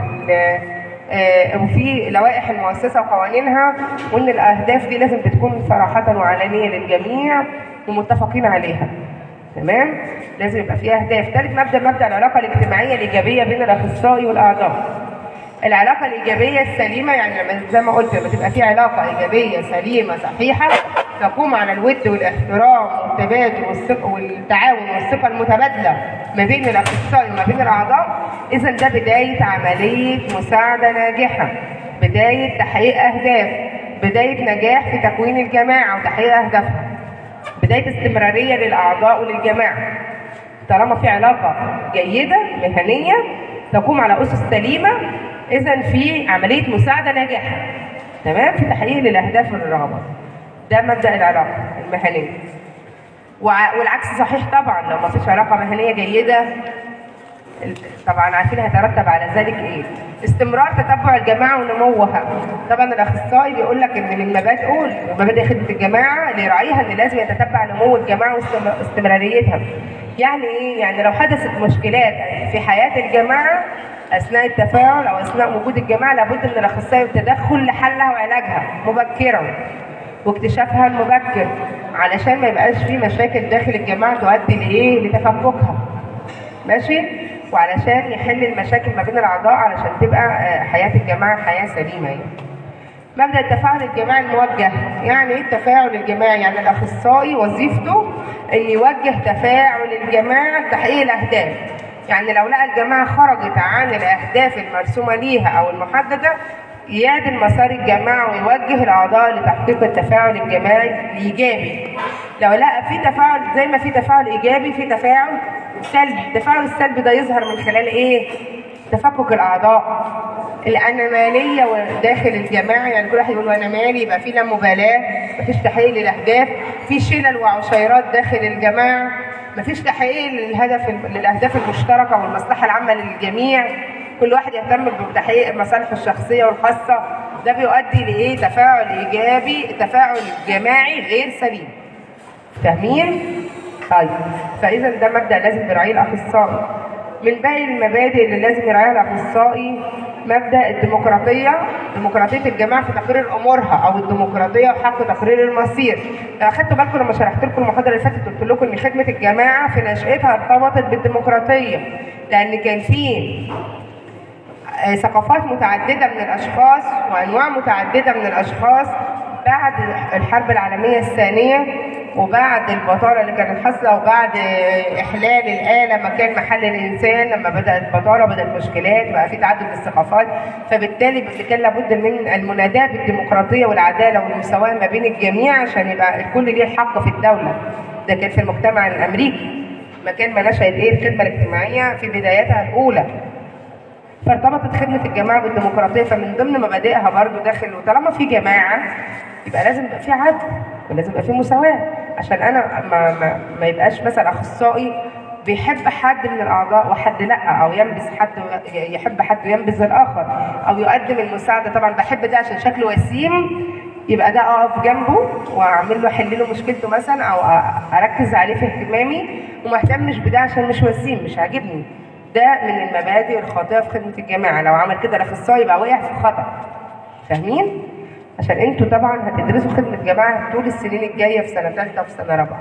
آه وفي لوائح المؤسسه وقوانينها، وان الاهداف دي لازم بتكون صراحه وعلانيه للجميع ومتفقين عليها. تمام؟ لازم يبقى في اهداف. ثالث مبدا مبدا العلاقه الاجتماعيه الايجابيه بين الاخصائي والاعضاء. العلاقه الايجابيه السليمه يعني لما زي ما قلت لما تبقى في علاقه ايجابيه سليمه صحيحه تقوم على الود والاحترام والتبادل والثقه والتعاون والثقه المتبادله ما بين الاخصائي وما بين الاعضاء، اذا ده بدايه عمليه مساعده ناجحه، بدايه تحقيق اهداف، بدايه نجاح في تكوين الجماعه وتحقيق اهدافها، بداية استمرارية للأعضاء وللجماعة. طالما في علاقة جيدة مهنية تقوم على أسس سليمة، إذن في عملية مساعدة ناجحة تمام في تحقيق للأهداف والرغبات. ده مبدأ العلاقة المهنية. والعكس صحيح طبعا، لو ما فيش علاقة مهنية جيدة طبعا عارفين هيترتب على ذلك ايه؟ استمرار تتبع الجماعه ونموها. طبعا الاخصائي بيقول لك ان من مبادئه مبادئ خدمه الجماعه اللي يراعيها ان لازم يتتبع نمو الجماعه واستمراريتها. يعني ايه؟ يعني لو حدثت مشكلات في حياه الجماعه اثناء التفاعل او اثناء وجود الجماعه، لابد من الاخصائي التدخل لحلها وعلاجها مبكرا واكتشافها المبكر، علشان ما يبقاش في مشاكل داخل الجماعه تؤدي لايه؟ لتفككها. ماشي؟ وعلشان يحل المشاكل ما بين الاعضاء علشان تبقى حياه الجماعه حياه سليمه. يعني مبدا التفاعل الجماعي الموجه. يعني ايه التفاعل الجماعي؟ يعني الاخصائي وظيفته ان يوجه تفاعل الجماعه لتحقيق الاهداف. يعني لو لقى الجماعه خرجت عن الاهداف المرسومه ليها او المحدده يعدل مسار الجماعه ويوجه الاعضاء لتحقيق التفاعل الجماعي الايجابي. لو لقى في تفاعل زي ما في تفاعل ايجابي في تفاعل سلبي. التفاعل السلبي ده يظهر من خلال ايه؟ تفكك الاعضاء، الانماليه داخل الجماعه، يعني كل واحد يقول انا مالي، يبقى في لا مبالاه، مفيش تحقيق للاهداف، في شلل وعشيرات داخل الجماعه، مفيش تحقيق للهدف للاهداف المشتركه والمصلحه العامه للجميع، كل واحد يهتم بتحقيق مصالحه الشخصيه والخاصه. ده بيؤدي لايه؟ تفاعل ايجابي، تفاعل جماعي غير سليم. فاهمين؟ طيب فاذا ده مبدا لازم يراعيه الاخصائي. من باقي المبادئ اللي لازم يراعيها الاخصائي مبدا الديمقراطيه، ديمقراطيه الجماعه في تقرير امورها او الديمقراطيه وحق تقرير المصير. اخدتوا بالكم لما شرحت لكم المحاضره اللي فاتت قلت لكم ان خدمه الجماعه في نشاتها ارتبطت بالديمقراطيه، لان كان في ثقافات متعدده من الاشخاص وانواع متعدده من الاشخاص بعد الحرب العالميه الثانيه وبعد البطاله اللي كانت حاصله وبعد احلال الاله مكان محل الانسان. لما بدات البطاله بدات مشكلات، بقى في تعدد الثقافات، فبالتالي كان لابد من المناداه بالديمقراطيه والعداله والمساواه ما بين الجميع عشان يبقى الكل ليه حق في الدوله. ده كان في المجتمع الامريكي مكان ما نشأت ايه الخدمه الاجتماعيه في بداياتها الاولى. فارتبطت خدمه الجماعه بالديمقراطيه، فمن ضمن مبادئها برضو داخل، وطالما في جماعه يبقى لازم يبقى في عدل ولازم يبقى في مساواه، عشان انا ما, ما, ما يبقاش مثلا اخصائي بيحب حد من الاعضاء وحد لا، او ينبذ حد يحب حد وينبذ الاخر، او يقدم المساعده. طبعا بحب ده عشان شكله وسيم، يبقى ده اقف جنبه واعمل له احل له مشكلته مثلا، او اركز عليه في اهتمامي، وما اهتمش بده عشان مش وسيم مش عاجبني. ده من المبادئ الخاطئه في خدمه الجماعه. لو عمل كده الاخصائي يبقى وقع في خطا. فاهمين؟ عشان انتوا طبعا هتدرسوا خدمه جماعه طول السنين الجايه في سنه ثالثه وفي سنه رابعه.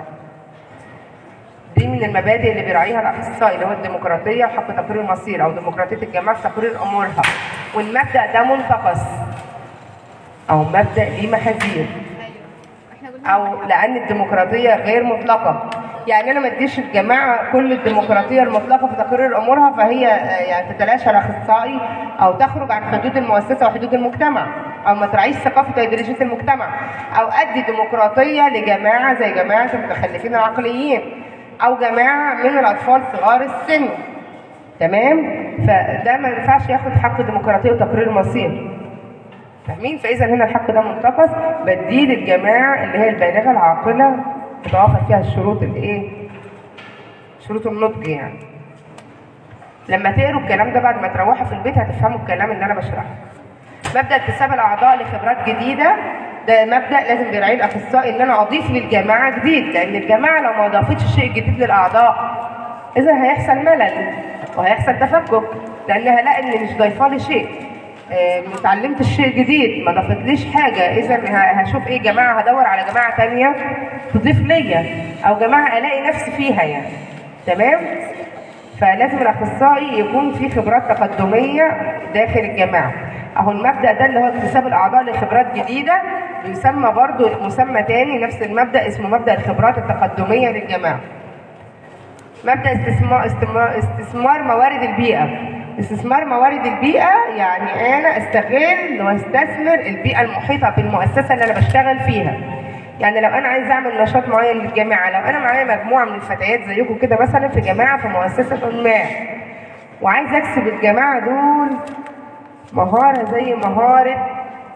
دي من المبادئ اللي بيراعيها الاخصائي، اللي هو الديمقراطيه وحق تقرير المصير، او ديمقراطيه الجماعه في تقرير امورها. والمبدا ده منتقص، او مبدا ليه محاذير، او لان الديمقراطيه غير مطلقه. يعني انا ما اديش الجماعه كل الديمقراطيه المطلقه في تقرير امورها، فهي يعني تتلاشى الاخصائي او تخرج عن حدود المؤسسه وحدود المجتمع، او ما تراعيش ثقافه وايديولوجيه المجتمع، او ادي ديمقراطيه لجماعه زي جماعه المتخلفين العقليين، او جماعه من الاطفال صغار السن. تمام؟ فده ما ينفعش ياخد حق ديمقراطيه وتقرير مصير. فاهمين؟ فاذا هنا الحق ده منتقص، بديه للجماعه اللي هي البالغه العاقله تتوافر فيها الشروط الايه؟ شروط النضج يعني. لما تقروا الكلام ده بعد ما تروحوا في البيت هتفهموا الكلام اللي انا بشرحه. مبدا اكتساب الاعضاء لخبرات جديده، ده مبدا لازم بيراعيه الاخصائي، ان انا اضيف للجماعه جديد، لان الجماعه لو ما اضافتش شيء جديد للاعضاء اذا هيحصل ملل وهيحصل تفكك، لانها لا ان مش ضايفه لي شيء، ما اتعلمتش شيء جديد، ما ضافتليش حاجه، اذا هشوف ايه؟ جماعه هدور على جماعه ثانيه تضيف ليا، او جماعه الاقي نفسي فيها يعني. تمام؟ فلازم الاخصائي يكون في خبرات تقدميه داخل الجماعه. اهو المبدا ده اللي هو اكتساب الاعضاء لخبرات جديده بيسمى برضو مسمى تاني نفس المبدا، اسمه مبدا الخبرات التقدميه للجماعه. مبدا استثمار استثمار, استثمار موارد البيئه. استثمار موارد البيئه يعني انا استغل واستثمر البيئه المحيطه بالمؤسسه اللي انا بشتغل فيها. يعني لو انا عايز اعمل نشاط معين للجامعه، لو انا معايا مجموعه من الفتيات زيكم كده مثلا في جماعه في مؤسسه ما، وعايز اكسب الجماعه دول مهاره زي مهاره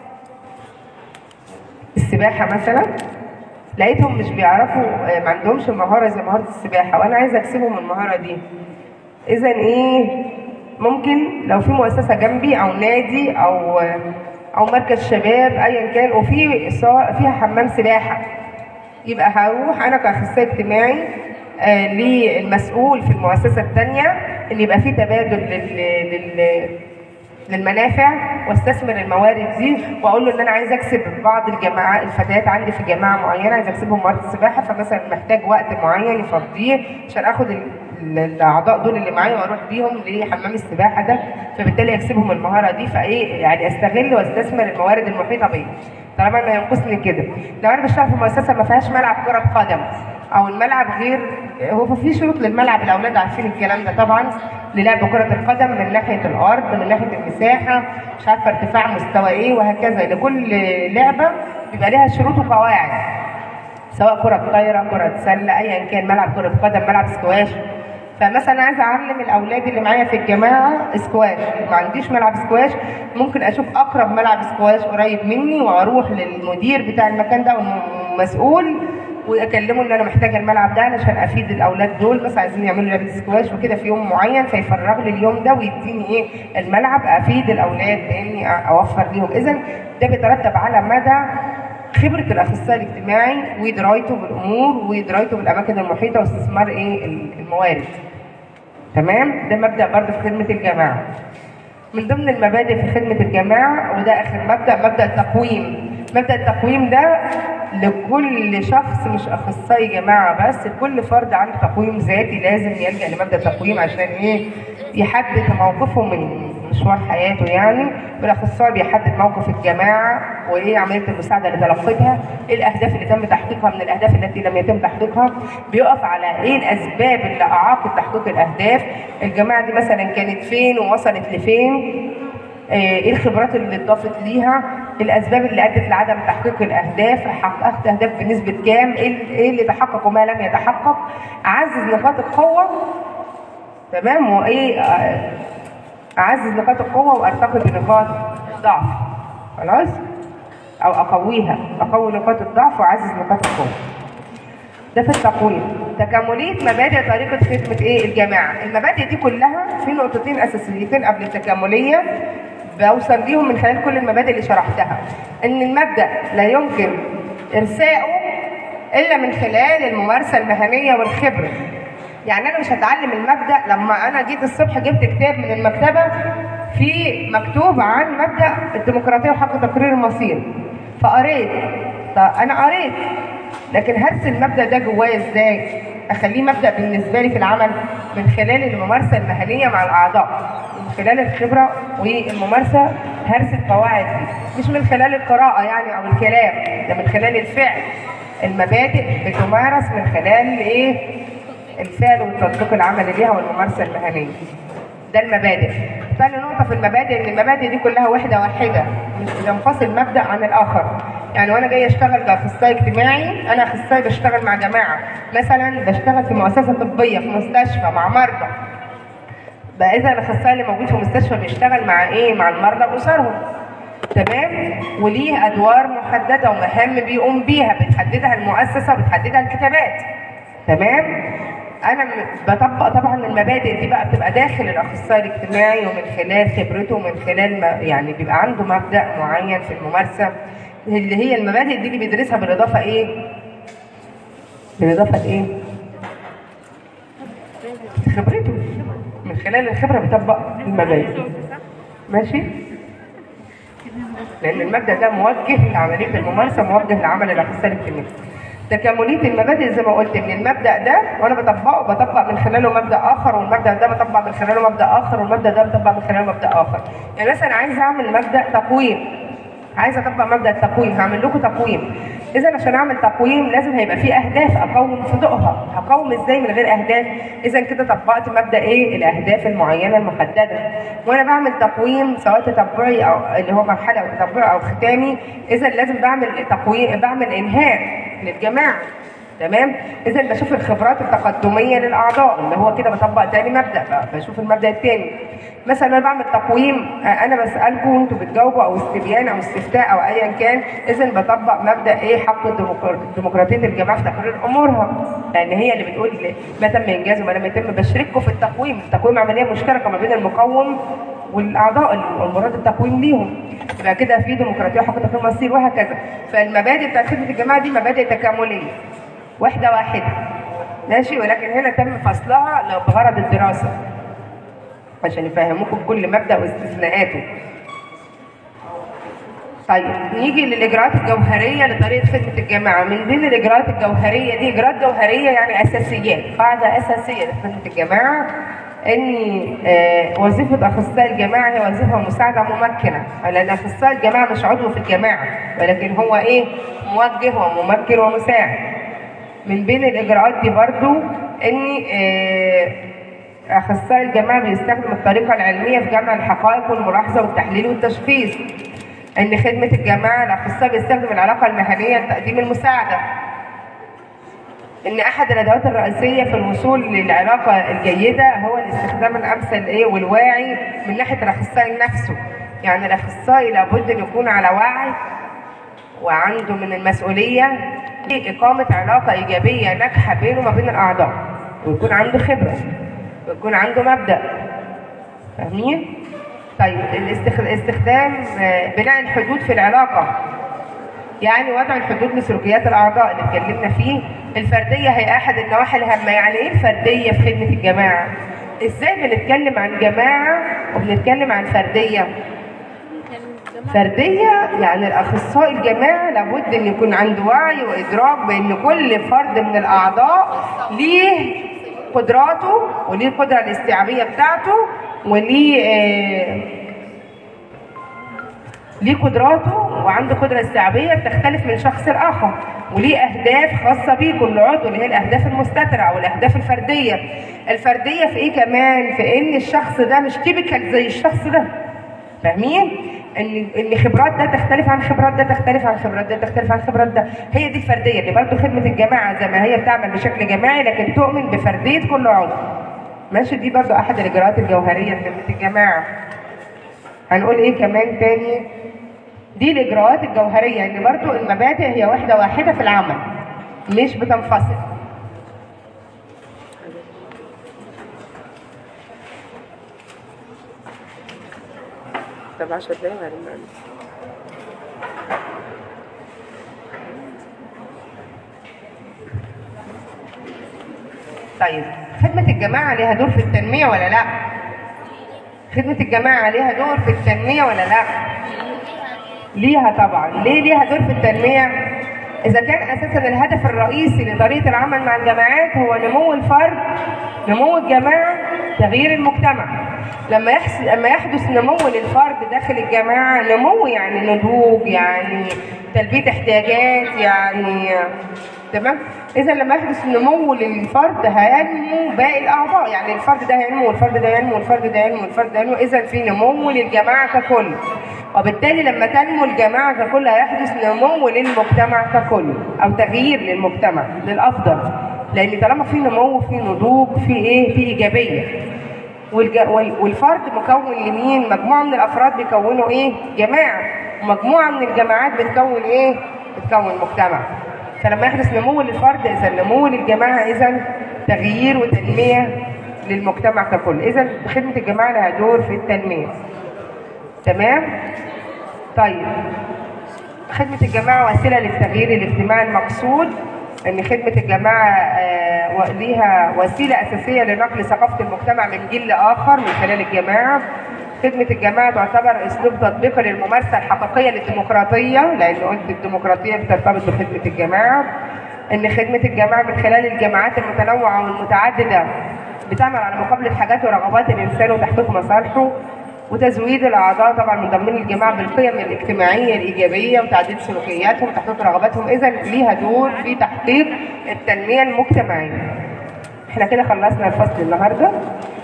السباحه مثلا، لقيتهم مش بيعرفوا، ما عندهمش مهاره زي مهاره السباحه، وانا عايزه اكسبهم المهاره دي. اذا ايه؟ ممكن لو في مؤسسه جنبي او نادي او او مركز شباب ايا كان وفي فيها حمام سباحه، يبقى هروح انا كاخصائي اجتماعي آه للمسؤول في المؤسسه الثانيه ان يبقى في تبادل لل, لل للمنافع، واستثمر الموارد دي، واقول له ان انا عايز اكسب بعض الجماعات الفتيات عندي في جماعه معينه، عايز اكسبهم مهاره السباحه، فمثلا محتاج وقت معين يفضيه عشان اخد الاعضاء دول اللي معايا واروح بيهم لحمام السباحه ده، فبالتالي اكسبهم المهاره دي. فايه يعني؟ استغل واستثمر الموارد المحيطه بيا طالما انه ينقصني كده. لو انا بشتغل في مؤسسه ما فيهاش ملعب كره قدم، او الملعب غير، هو في شروط للملعب، الاولاد عارفين الكلام ده طبعا، للعب كره القدم من ناحيه الارض، من ناحيه المساحه، مش عارفه ارتفاع مستوى ايه، وهكذا. لكل لعبه بيبقى لها شروط وقواعد، سواء كره طايره، كره سله، ايا كان، ملعب كره قدم، ملعب سكواش. فمثلا عايزه اعلم الاولاد اللي معايا في الجماعه سكواش، ما عنديش ملعب سكواش، ممكن اشوف اقرب ملعب سكواش قريب مني واروح للمدير بتاع المكان ده والمسؤول واكلمه ان انا محتاجه الملعب ده علشان افيد الاولاد دول، بس عايزين يعملوا لعبه سكواش وكده في يوم معين، فيفرغ لي اليوم ده ويديني ايه؟ الملعب، افيد الاولاد باني اوفر ليهم. اذا ده بيترتب على مدى خبره الاخصائي الاجتماعي ودرايته بالامور ودرايته بالاماكن المحيطه واستثمار ايه؟ الموارد. تمام؟ ده مبدا برضه في خدمه الجماعه. من ضمن المبادئ في خدمه الجماعه، وده اخر مبدا، مبدا التقويم. مبدا التقويم ده لكل شخص، مش اخصائي جماعه بس، كل فرد عنده تقويم ذاتي لازم يلجا لمبدا التقويم عشان ايه؟ يحدد موقفه من مشوار حياته يعني. والاخصائي بيحدد موقف الجماعه وايه عمليه المساعده اللي تلقتها، ايه الاهداف اللي تم تحقيقها من الاهداف التي لم يتم تحقيقها، بيقف على ايه الاسباب اللي اعاقت تحقيق الاهداف، الجماعه دي مثلا كانت فين ووصلت لفين، ايه الخبرات اللي اتضافت ليها، الاسباب اللي ادت لعدم تحقيق الاهداف، حققت اهداف بنسبه كام، ايه اللي تحقق وما لم يتحقق، اعزز نقاط القوه. تمام؟ وايه اعزز نقاط القوه وارتقي بنقاط الضعف. خلاص؟ او اقويها، اقوي نقاط الضعف واعزز نقاط القوه. ده في التقويم. تكاملية مبادئ طريقة خدمة ايه الجماعة. المبادئ دي كلها في نقطتين اساسيتين قبل التكاملية بوصل ليهم من خلال كل المبادئ اللي شرحتها. ان المبدأ لا يمكن ارساؤه الا من خلال الممارسة المهنية والخبرة. يعني انا مش هتعلم المبدأ لما انا جيت الصبح جبت كتاب من المكتبة في مكتوب عن مبدأ الديمقراطية وحق تقرير المصير فقريت. طب انا قريت لكن هرس المبدأ ده جوايا ازاي؟ اخليه مبدأ بالنسبة لي في العمل من خلال الممارسة المهنية مع الاعضاء، من خلال الخبرة والممارسة، هرس القواعد دي، مش من خلال القراءة يعني او الكلام، ده من خلال الفعل. المبادئ بتمارس من خلال ايه؟ الفعل والتطبيق العملي ليها والممارسة المهنية. ده المبادئ. ثاني نقطة في المبادئ ان المبادئ دي كلها وحدة واحدة، مش بتنفصل مبدأ عن الآخر. يعني وانا جاي اشتغل كاخصائي اجتماعي، انا اخصائي بشتغل مع جماعة، مثلا بشتغل في مؤسسة طبية في مستشفى مع مرضى. بقى اذا الاخصائي اللي موجود في المستشفى بيشتغل مع ايه؟ مع المرضى واسرهم. تمام؟ وليه ادوار محددة ومهام بيقوم بيها بتحددها المؤسسة وبتحددها الكتابات. تمام؟ انا بطبق طبعا المبادئ دي بقى بتبقى داخل الاخصائي الاجتماعي ومن خلال خبرته ومن خلال ما يعني بيبقى عنده مبدأ معين في الممارسة اللي هي المبادئ دي اللي بيدرسها بالاضافه ايه؟ بالاضافه ايه؟ خبرته. من خلال الخبره بيطبق المبادئ. ماشي؟ لان المبدأ ده موجه لعمليه الممارسه، موجه لعمل الاخصائي الاجتماعي. تكاملية المبادئ زي ما قلت ان المبدأ ده وانا بطبقه بطبق من خلاله مبدأ اخر، والمبدأ ده بطبق من خلاله مبدأ اخر، والمبدأ ده بطبق من خلاله مبدأ اخر. يعني مثلا عايز اعمل مبدأ تقويم، عايز اطبق مبدأ التقويم، هعمل لكم تقويم. اذا عشان اعمل تقويم لازم هيبقى فيه اهداف اقوم في ضوءها. هقوم ازاي من غير اهداف؟ اذا كده طبقت مبدأ ايه؟ الاهداف المعينه المحدده. وانا بعمل تقويم سواء تتبعي او اللي هو مرحله او تتبعي او ختامي، اذا لازم بعمل تقويم، بعمل انهاء للجماعه. تمام؟ اذا بشوف الخبرات التقدميه للاعضاء اللي هو كده بطبق تاني مبدأ بقى. بشوف المبدأ الثاني. مثلا انا بعمل تقويم، انا بسالكم انتوا بتجاوبوا او استبيان او استفتاء او ايا كان، اذا بطبق مبدا ايه؟ حق الديمقراطيه الجماعه في تقرير امورها، لان هي اللي بتقول ما تم انجازه وما لم يتم. بشارككم في التقويم. التقويم عمليه مشتركه ما بين المقوم والاعضاء المراد التقويم ليهم. يبقى كده في ديمقراطيه وحق تقرير المصير وهكذا. فالمبادئ بتاعت خدمه الجماعه دي مبادئ تكامليه واحده واحده. ماشي؟ ولكن هنا تم فصلها بغرض الدراسه عشان يفهموكم كل مبدأ واستثناءاته. طيب نيجي للإجراءات الجوهرية لطريقة خدمة الجماعة. من بين الإجراءات الجوهرية دي إجراءات جوهرية يعني أساسيات، قاعدة أساسية لخدمة الجماعة إن آه وظيفة أخصائي الجماعة هي وظيفة مساعدة ممكنة، لأن أخصائي الجماعة مش عضو في الجماعة ولكن هو إيه؟ موجه وممكن ومساعد. من بين الإجراءات دي برضو إن آه أخصائي الجماعة بيستخدم الطريقة العلمية في جمع الحقائق والملاحظة والتحليل والتشخيص. إن خدمة الجماعة الأخصائي بيستخدم العلاقة المهنية لتقديم المساعدة. إن أحد الأدوات الرئيسية في الوصول للعلاقة الجيدة هو الاستخدام الأمثل إيه والواعي من ناحية الأخصائي نفسه. يعني الأخصائي لابد أن يكون على وعي وعنده من المسؤولية لإقامة علاقة إيجابية ناجحة بينه وما بين الأعضاء، ويكون عنده خبرة ويكون عنده مبدأ. فاهمين؟ طيب الاستخدام بناء الحدود في العلاقة، يعني وضع الحدود لسلوكيات الأعضاء اللي اتكلمنا فيه. الفردية هي أحد النواحي الهامة. يعني إيه الفردية في خدمة الجماعة؟ إزاي بنتكلم عن جماعة وبنتكلم عن فردية؟ فردية يعني الأخصائي الجماعي لابد أن يكون عنده وعي وإدراك بأن كل فرد من الأعضاء ليه قدراته وليه القدرة الاستيعابية بتاعته وليه آه ليه قدراته وعنده قدرة استيعابية بتختلف من شخص لآخر، وليه أهداف خاصة بيه كل عضو اللي هي الأهداف المستترة أو الأهداف الفردية. الفردية في إيه كمان؟ في إن الشخص ده مش تيبيكال زي الشخص ده. فاهمين؟ ان ان خبرات ده تختلف عن خبرات ده، تختلف عن خبرات ده، تختلف عن خبرات ده. هي دي الفرديه اللي برضه خدمه الجماعه زي ما هي بتعمل بشكل جماعي لكن تؤمن بفرديه كل عضو. ماشي؟ دي برضه احد الاجراءات الجوهريه لخدمه الجماعه. هنقول ايه كمان تاني؟ دي الاجراءات الجوهريه ان برضه المبادئ هي واحده واحده في العمل مش بتنفصل. طب عشر دقايق هرمي. طيب خدمة الجماعة ليها دور في التنمية ولا لا؟ خدمة الجماعة ليها دور في التنمية ولا لا؟ ليها طبعا. ليه ليها دور في التنمية؟ إذا كان أساسا الهدف الرئيسي لطريقة العمل مع الجماعات هو نمو الفرد، نمو الجماعة، تغيير المجتمع. لما يحس لما يحدث نمو للفرد داخل الجماعة، نمو يعني نضوج، يعني تلبية احتياجات، يعني تمام؟ إذا لما يحدث نمو للفرد هينمو باقي الأعضاء، يعني الفرد ده هينمو والفرد ده ينمو والفرد ده ينمو والفرد ده ينمو، إذا في نمو للجماعة ككل. وبالتالي لما تنمو الجماعة ككل هيحدث نمو للمجتمع ككل، أو تغيير للمجتمع للأفضل، لأن طالما في نمو في نضوج في إيه؟ في إيجابية. والج... والفرد مكون لمين؟ مجموعة من الأفراد بيكونوا إيه؟ جماعة، ومجموعة من الجماعات بتكون إيه؟ بتكون مجتمع. فلما يحدث نمو للفرد إذا نمو للجماعة، إذا تغيير وتنمية للمجتمع ككل. إذا خدمة الجماعة لها دور في التنمية. تمام؟ طيب خدمة الجماعة وسيلة للتغيير الاجتماعي المقصود. ان خدمة الجماعة آه ليها وسيلة اساسية لنقل ثقافة المجتمع من جيل لاخر من خلال الجماعة. خدمة الجماعة تعتبر اسلوب تطبيقي للممارسة الحقيقية للديمقراطية، لان قلت الديمقراطية بترتبط بخدمة الجماعة. ان خدمة الجماعة من خلال الجماعات المتنوعة والمتعددة بتعمل على مقابلة حاجات ورغبات الانسان وتحقيق مصالحه، وتزويد الاعضاء طبعا من ضمن الجماعه بالقيم الاجتماعيه الايجابيه وتعديل سلوكياتهم وتحقيق رغباتهم. اذا ليها دور في تحقيق التنميه المجتمعيه. احنا كده خلصنا الفصل النهارده.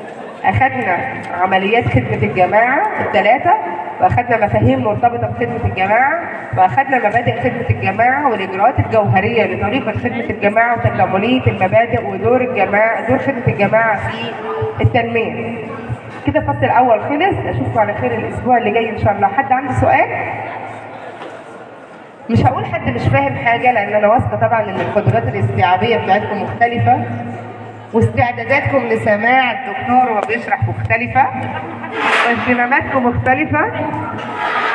اخذنا عمليات خدمه الجماعه الثلاثه، واخذنا مفاهيم مرتبطه بخدمه الجماعه، واخذنا مبادئ خدمه الجماعه والاجراءات الجوهريه لطريقه خدمه الجماعه وتكامليه المبادئ ودور الجماعه دور خدمه الجماعه في التنميه. كده الفصل الاول خلص. اشوفكم على خير الاسبوع اللي جاي ان شاء الله. حد عنده سؤال؟ مش هقول حد مش فاهم حاجه، لان انا واثقه طبعا ان القدرات الاستيعابيه بتاعتكم مختلفه، واستعداداتكم لسماع الدكتور وهو بيشرح مختلفه، واهتماماتكم مختلفه.